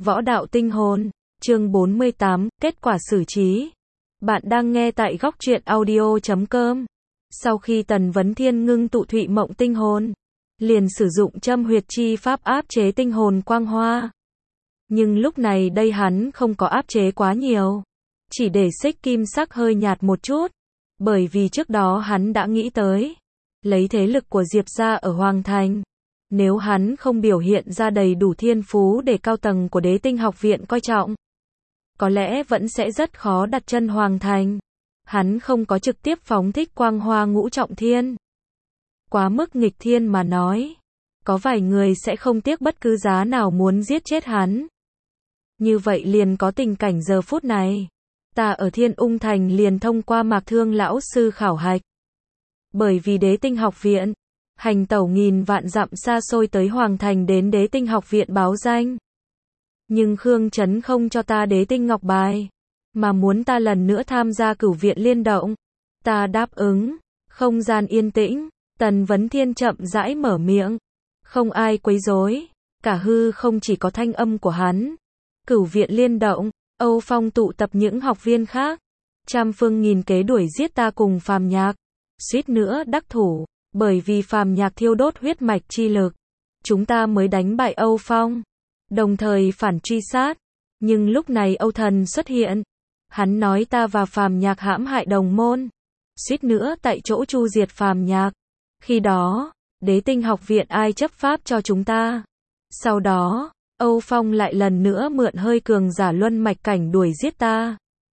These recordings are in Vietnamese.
Võ đạo tinh hồn, chương 48, kết quả xử trí. Bạn đang nghe tại góc truyện audio.com. Sau khi Tần Vấn Thiên ngưng tụ Thụy Mộng tinh hồn, liền sử dụng châm huyệt chi pháp áp chế tinh hồn quang hoa. Nhưng lúc này đây hắn không có áp chế quá nhiều, chỉ để xích kim sắc hơi nhạt một chút, bởi vì trước đó hắn đã nghĩ tới, lấy thế lực của Diệp gia ở Hoàng Thành, nếu hắn không biểu hiện ra đầy đủ thiên phú để cao tầng của Đế Tinh học viện coi trọng, có lẽ vẫn sẽ rất khó đặt chân Hoàng Thành. Hắn không có trực tiếp phóng thích quang hoa ngũ trọng thiên. Quá mức nghịch thiên mà nói, có vài người sẽ không tiếc bất cứ giá nào muốn giết chết hắn. Như vậy liền có tình cảnh giờ phút này. Ta ở Thiên Ung Thành liền thông qua Mạc Thương lão sư khảo hạch. Bởi vì Đế Tinh học viện, hành tẩu nghìn vạn dặm xa xôi tới Hoàng Thành đến Đế Tinh học viện báo danh. Nhưng Khương Chấn không cho ta Đế Tinh ngọc bài, mà muốn ta lần nữa tham gia cửu viện liên động. Ta đáp ứng. Không gian yên tĩnh, Tần Vấn Thiên chậm rãi mở miệng. Không ai quấy rối, cả hư không chỉ có thanh âm của hắn. Cửu viện liên động, Âu Phong tụ tập những học viên khác, trăm phương nghìn kế đuổi giết ta cùng Phàm Nhạc, suýt nữa đắc thủ, bởi vì Phàm Nhạc thiêu đốt huyết mạch chi lực, chúng ta mới đánh bại Âu Phong, đồng thời phản truy sát. Nhưng lúc này Âu Thần xuất hiện, hắn nói ta và Phàm Nhạc hãm hại đồng môn, suýt nữa tại chỗ chu diệt Phàm Nhạc. Khi đó, Đế Tinh học viện ai chấp pháp cho chúng ta? Sau đó, Âu Phong lại lần nữa mượn hơi cường giả luân mạch cảnh đuổi giết ta,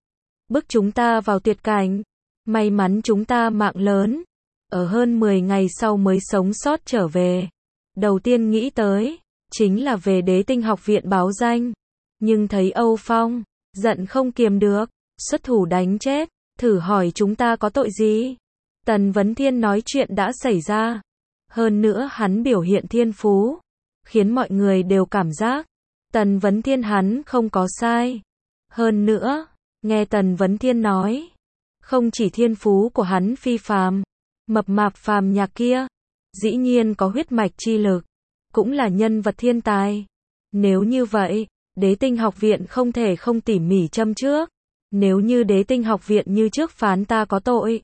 bức chúng ta vào tuyệt cảnh. May mắn chúng ta mạng lớn, ở hơn 10 ngày sau mới sống sót trở về. Đầu tiên nghĩ tới chính là về Đế Tinh học viện báo danh, nhưng thấy Âu Phong, giận không kiềm được, xuất thủ đánh chết, thử hỏi chúng ta có tội gì? Tần Vấn Thiên nói chuyện đã xảy ra, hơn nữa hắn biểu hiện thiên phú, khiến mọi người đều cảm giác Tần Vấn Thiên hắn không có sai. Hơn nữa, nghe Tần Vấn Thiên nói, không chỉ thiên phú của hắn phi phàm, mập mạp Phàm Nhạc kia, dĩ nhiên có huyết mạch chi lực, cũng là nhân vật thiên tài. Nếu như vậy, Đế Tinh học viện không thể không tỉ mỉ châm trước. Nếu như Đế Tinh học viện như trước phán ta có tội,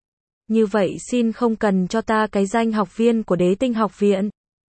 như vậy xin không cần cho ta cái danh học viên của Đế Tinh học viện.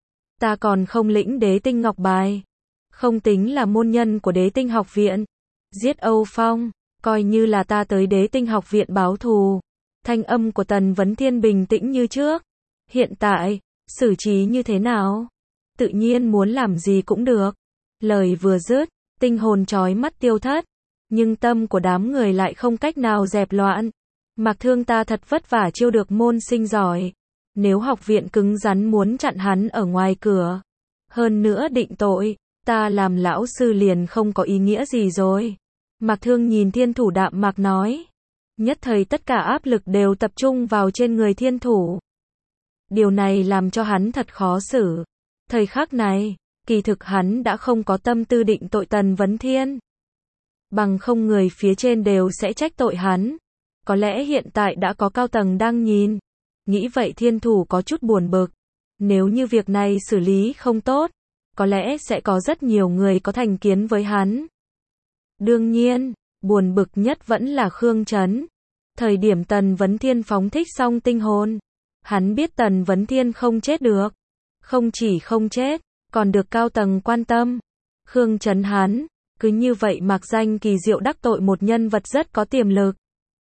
Ta còn không lĩnh Đế Tinh ngọc bài, không tính là môn nhân của Đế Tinh học viện. Giết Âu Phong, coi như là ta tới Đế Tinh học viện báo thù. Thanh âm của Tần Vấn Thiên bình tĩnh như trước. Hiện tại, xử trí như thế nào? Tự nhiên muốn làm gì cũng được. Lời vừa dứt, tinh hồn chói mắt tiêu thất, nhưng tâm của đám người lại không cách nào dẹp loạn. Mạc Thương ta thật vất vả chiêu được môn sinh giỏi, nếu học viện cứng rắn muốn chặn hắn ở ngoài cửa, hơn nữa định tội, ta làm lão sư liền không có ý nghĩa gì rồi. Mạc Thương nhìn Thiên Thủ đạm mạc nói. Nhất thời tất cả áp lực đều tập trung vào trên người Thiên Thủ. Điều này làm cho hắn thật khó xử. Thời khắc này, kỳ thực hắn đã không có tâm tư định tội Tần Vấn Thiên. Bằng không người phía trên đều sẽ trách tội hắn. Có lẽ hiện tại đã có cao tầng đang nhìn. Nghĩ vậy Thiên Thủ có chút buồn bực. Nếu như việc này xử lý không tốt, có lẽ sẽ có rất nhiều người có thành kiến với hắn. Đương nhiên, buồn bực nhất vẫn là Khương Chấn. Thời điểm Tần Vấn Thiên phóng thích xong tinh hồn, hắn biết Tần Vấn Thiên không chết được. Không chỉ không chết, còn được cao tầng quan tâm. Khương Chấn hắn, cứ như vậy mặc danh kỳ diệu đắc tội một nhân vật rất có tiềm lực.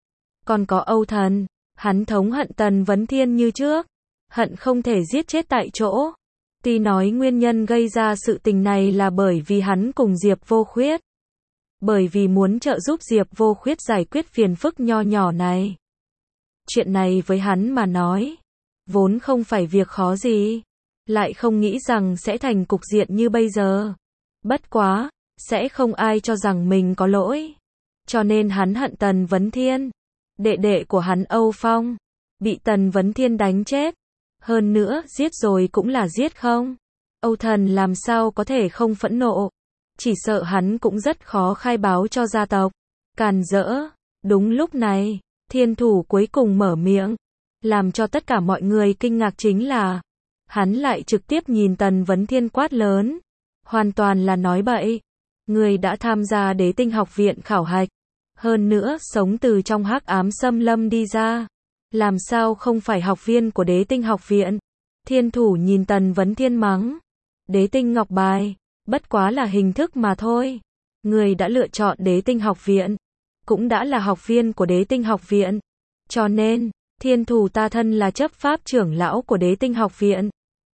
Còn có Âu Thần, hắn thống hận Tần Vấn Thiên như trước, hận không thể giết chết tại chỗ. Tuy nói nguyên nhân gây ra sự tình này là bởi vì hắn cùng Diệp Vô Khuyết. Bởi vì muốn trợ giúp Diệp Vô Khuyết giải quyết phiền phức nho nhỏ này. Chuyện này với hắn mà nói, vốn không phải việc khó gì, lại không nghĩ rằng sẽ thành cục diện như bây giờ. Bất quá, sẽ không ai cho rằng mình có lỗi. Cho nên hắn hận Tần Vấn Thiên. Đệ đệ của hắn Âu Phong, bị Tần Vấn Thiên đánh chết. Hơn nữa, giết rồi cũng là giết không? Âu Thần làm sao có thể không phẫn nộ? Chỉ sợ hắn cũng rất khó khai báo cho gia tộc. Càn rỡ. Đúng lúc này, Thiên Thủ cuối cùng mở miệng. Làm cho tất cả mọi người kinh ngạc chính là, hắn lại trực tiếp nhìn Tần Vấn Thiên quát lớn. Hoàn toàn là nói bậy. Ngươi đã tham gia Đế Tinh học viện khảo hạch, hơn nữa sống từ trong hắc ám xâm lâm đi ra, làm sao không phải học viên của Đế Tinh học viện? Thiên thủ nhìn Tần Vấn Thiên mắng, Đế Tinh ngọc bài, bất quá là hình thức mà thôi. Ngươi đã lựa chọn Đế Tinh học viện, cũng đã là học viên của Đế Tinh học viện. Cho nên, Thiên thủ ta thân là chấp pháp trưởng lão của Đế Tinh học viện,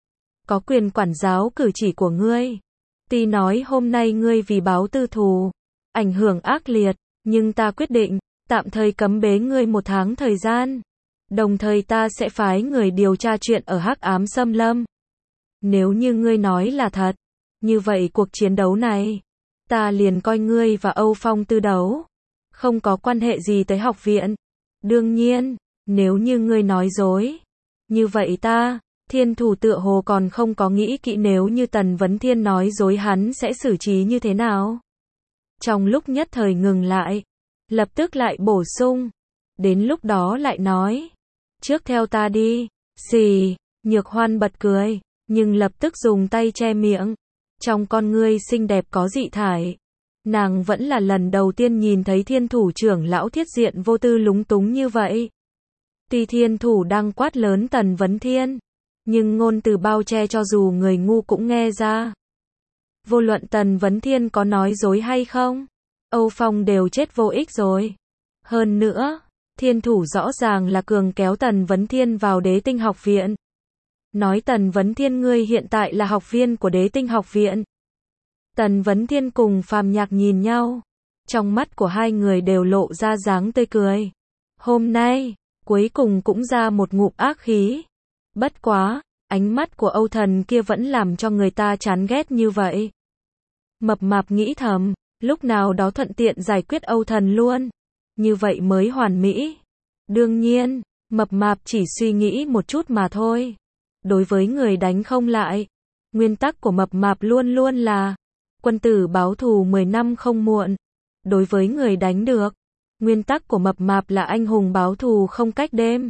có quyền quản giáo cử chỉ của ngươi. Tuy nói hôm nay ngươi vì báo tư thù, ảnh hưởng ác liệt, nhưng ta quyết định, tạm thời cấm bế ngươi 1 tháng thời gian. Đồng thời ta sẽ phái người điều tra chuyện ở hắc ám xâm lâm. Nếu như ngươi nói là thật, như vậy cuộc chiến đấu này, ta liền coi ngươi và Âu Phong tư đấu, không có quan hệ gì tới học viện. Đương nhiên, nếu như ngươi nói dối, như vậy ta, Thiên thủ tựa hồ còn không có nghĩ kỹ nếu như Tần Vấn Thiên nói dối hắn sẽ xử trí như thế nào. Trong lúc nhất thời ngừng lại, lập tức lại bổ sung, đến lúc đó lại nói, trước theo ta đi. Xì, Nhược Hoan bật cười, nhưng lập tức dùng tay che miệng. Trong con ngươi xinh đẹp có dị thải. Nàng vẫn là lần đầu tiên nhìn thấy Thiên thủ trưởng lão thiết diện vô tư lúng túng như vậy. Tuy Thiên thủ đang quát lớn Tần Vấn Thiên, nhưng ngôn từ bao che cho dù người ngu cũng nghe ra. Vô luận Tần Vấn Thiên có nói dối hay không, Âu Phong đều chết vô ích rồi. Hơn nữa, Thiên thủ rõ ràng là cường kéo Tần Vấn Thiên vào Đế Tinh học viện. Nói Tần Vấn Thiên ngươi hiện tại là học viên của Đế Tinh học viện. Tần Vấn Thiên cùng Phàm Nhạc nhìn nhau, trong mắt của hai người đều lộ ra dáng tươi cười. Hôm nay, cuối cùng cũng ra một ngụm ác khí. Bất quá, ánh mắt của Âu Thần kia vẫn làm cho người ta chán ghét như vậy. Mập mạp nghĩ thầm, lúc nào đó thuận tiện giải quyết Âu Thần luôn, như vậy mới hoàn mỹ. Đương nhiên, mập mạp chỉ suy nghĩ một chút mà thôi. Đối với người đánh không lại, nguyên tắc của mập mạp luôn luôn là quân tử báo thù 10 năm không muộn. Đối với người đánh được, nguyên tắc của mập mạp là anh hùng báo thù không cách đêm.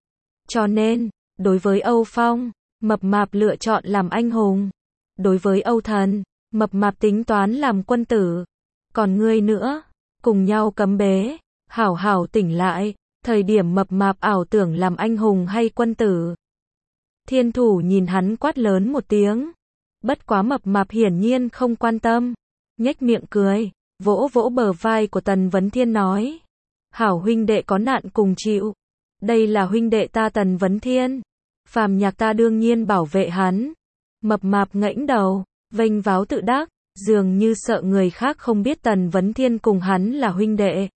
Cho nên, đối với Âu Phong, mập mạp lựa chọn làm anh hùng. Đối với Âu Thần, mập mạp tính toán làm quân tử. Còn ngươi nữa, cùng nhau cấm bế, hảo hảo tỉnh lại, thời điểm mập mạp ảo tưởng làm anh hùng hay quân tử. Thiên thủ nhìn hắn quát lớn một tiếng. Bất quá mập mạp hiển nhiên không quan tâm, nhếch miệng cười, vỗ vỗ bờ vai của Tần Vấn Thiên nói, hảo huynh đệ có nạn cùng chịu. Đây là huynh đệ ta Tần Vấn Thiên, Phàm Nhạc ta đương nhiên bảo vệ hắn. Mập mạp ngẩng đầu, vênh váo tự đắc, dường như sợ người khác không biết Tần Vấn Thiên cùng hắn là huynh đệ.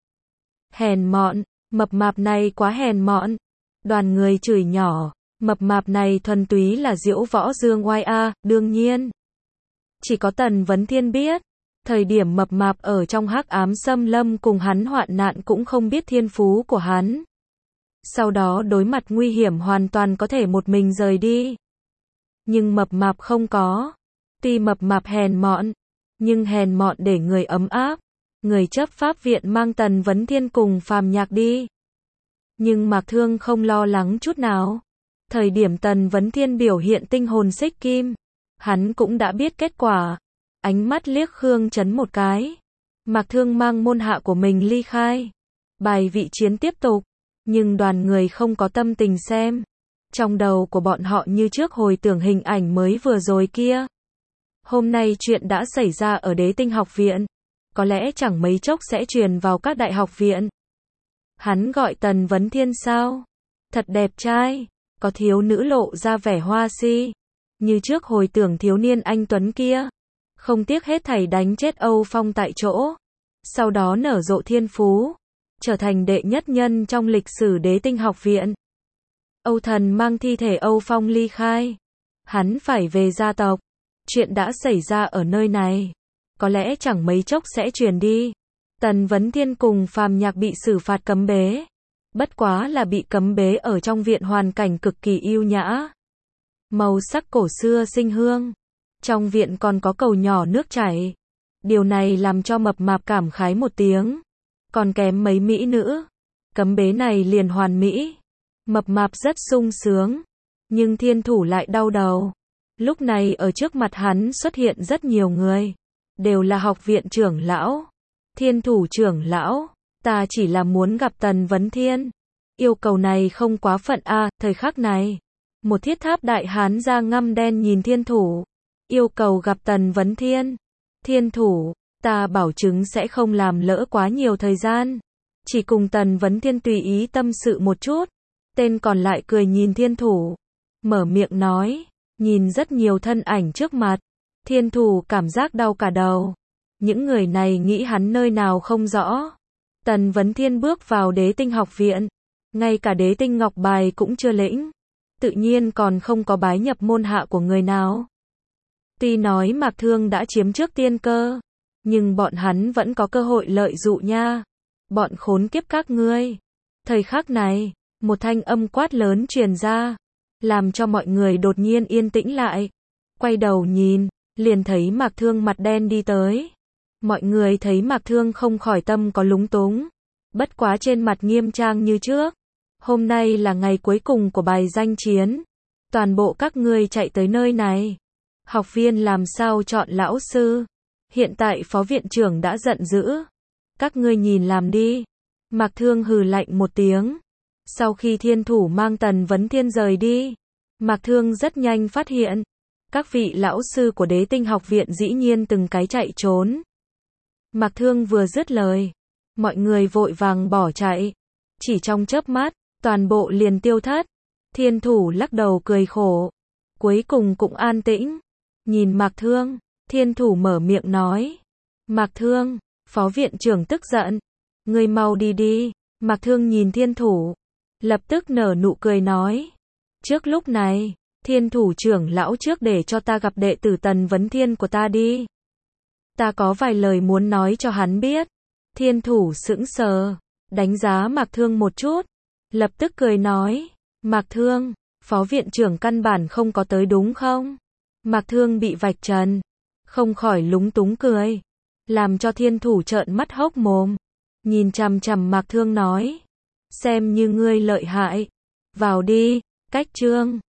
Hèn mọn, mập mạp này quá hèn mọn. Đoàn người chửi nhỏ, mập mạp này thuần túy là diễu võ dương oai a. Đương nhiên, chỉ có Tần Vấn Thiên biết, thời điểm mập mạp ở trong hắc ám xâm lâm cùng hắn hoạn nạn cũng không biết thiên phú của hắn. Sau đó đối mặt nguy hiểm hoàn toàn có thể một mình rời đi. Nhưng mập mạp không có. Tuy mập mạp hèn mọn, nhưng hèn mọn để người ấm áp. Người chấp pháp viện mang Tần Vấn Thiên cùng Phàm Nhạc đi. Nhưng Mạc Thương không lo lắng chút nào. Thời điểm Tần Vấn Thiên biểu hiện tinh hồn xích kim, hắn cũng đã biết kết quả. Ánh mắt liếc Khương Chấn một cái. Mạc Thương mang môn hạ của mình ly khai. Bài vị chiến tiếp tục. Nhưng đoàn người không có tâm tình xem. Trong đầu của bọn họ như trước hồi tưởng hình ảnh mới vừa rồi kia. Hôm nay chuyện đã xảy ra ở Đế Tinh học viện. Có lẽ chẳng mấy chốc sẽ truyền vào các đại học viện. Hắn gọi Tần Vấn Thiên sao? Thật đẹp trai. Có thiếu nữ lộ ra vẻ hoa si. Như trước hồi tưởng thiếu niên anh tuấn kia. Không tiếc hết thảy đánh chết Âu Phong tại chỗ. Sau đó nở rộ thiên phú. Trở thành đệ nhất nhân trong lịch sử Đế Tinh học viện. Âu Thần mang thi thể Âu Phong ly khai. Hắn phải về gia tộc. Chuyện đã xảy ra ở nơi này. Có lẽ chẳng mấy chốc sẽ truyền đi. Tần Vấn Thiên cùng Phàm Nhạc bị xử phạt cấm bế. Bất quá là bị cấm bế ở trong viện hoàn cảnh cực kỳ yêu nhã. Màu sắc cổ xưa sinh hương. Trong viện còn có cầu nhỏ nước chảy. Điều này làm cho mập mạp cảm khái một tiếng. Còn kém mấy mỹ nữ. Cấm bế này liền hoàn mỹ. Mập mạp rất sung sướng. Nhưng Thiên thủ lại đau đầu. Lúc này ở trước mặt hắn xuất hiện rất nhiều người. đều là học viện trưởng lão. Thiên thủ trưởng lão, ta chỉ là muốn gặp Tần Vấn Thiên. Yêu cầu này không quá phận à, thời khắc này. Một thiết tháp đại hán da ngăm đen nhìn thiên thủ. Yêu cầu gặp Tần Vấn Thiên. Thiên thủ, ta bảo chứng sẽ không làm lỡ quá nhiều thời gian. Chỉ cùng Tần Vấn Thiên tùy ý tâm sự một chút. Tên còn lại cười nhìn thiên thủ. Mở miệng nói, nhìn rất nhiều thân ảnh trước mặt. Thiên thủ cảm giác đau cả đầu. Những người này nghĩ hắn nơi nào không rõ. Tần Vấn Thiên bước vào Đế Tinh học viện. Ngay cả Đế Tinh ngọc bài cũng chưa lĩnh. Tự nhiên còn không có bái nhập môn hạ của người nào. Tuy nói Mạc Thương đã chiếm trước tiên cơ. Nhưng bọn hắn vẫn có cơ hội lợi dụ nha. Bọn khốn kiếp các ngươi. Thời khắc này, một thanh âm quát lớn truyền ra. Làm cho mọi người đột nhiên yên tĩnh lại. Quay đầu nhìn, liền thấy Mạc Thương mặt đen đi tới. Mọi người thấy Mạc Thương không khỏi tâm có lúng túng. Bất quá trên mặt nghiêm trang như trước. Hôm nay là ngày cuối cùng của bài danh chiến. Toàn bộ các ngươi chạy tới nơi này. Học viên làm sao chọn lão sư? Hiện tại phó viện trưởng đã giận dữ. Các ngươi nhìn làm đi. Mạc Thương hừ lạnh một tiếng. Sau khi thiên thủ mang Tần Vấn Thiên rời đi, Mạc Thương rất nhanh phát hiện. Các vị lão sư của Đế Tinh học viện dĩ nhiên từng cái chạy trốn. Mạc Thương vừa dứt lời, mọi người vội vàng bỏ chạy. Chỉ trong chớp mắt, toàn bộ liền tiêu thất. Thiên thủ lắc đầu cười khổ. Cuối cùng cũng an tĩnh. Nhìn Mạc Thương, thiên thủ mở miệng nói. Mạc Thương, phó viện trưởng tức giận. Ngươi mau đi đi. Mạc Thương nhìn thiên thủ. Lập tức nở nụ cười nói. Trước lúc này, thiên thủ trưởng lão trước để cho ta gặp đệ tử Tần Vấn Thiên của ta đi. Ta có vài lời muốn nói cho hắn biết. Thiên thủ sững sờ, đánh giá Mạc Thương một chút. Lập tức cười nói. Mạc Thương, phó viện trưởng căn bản không có tới đúng không? Mạc Thương bị vạch trần. Không khỏi lúng túng cười. Làm cho thiên thủ trợn mắt hốc mồm. Nhìn chằm chằm Mạc Thương nói. Xem như ngươi lợi hại. Vào đi, cách chương.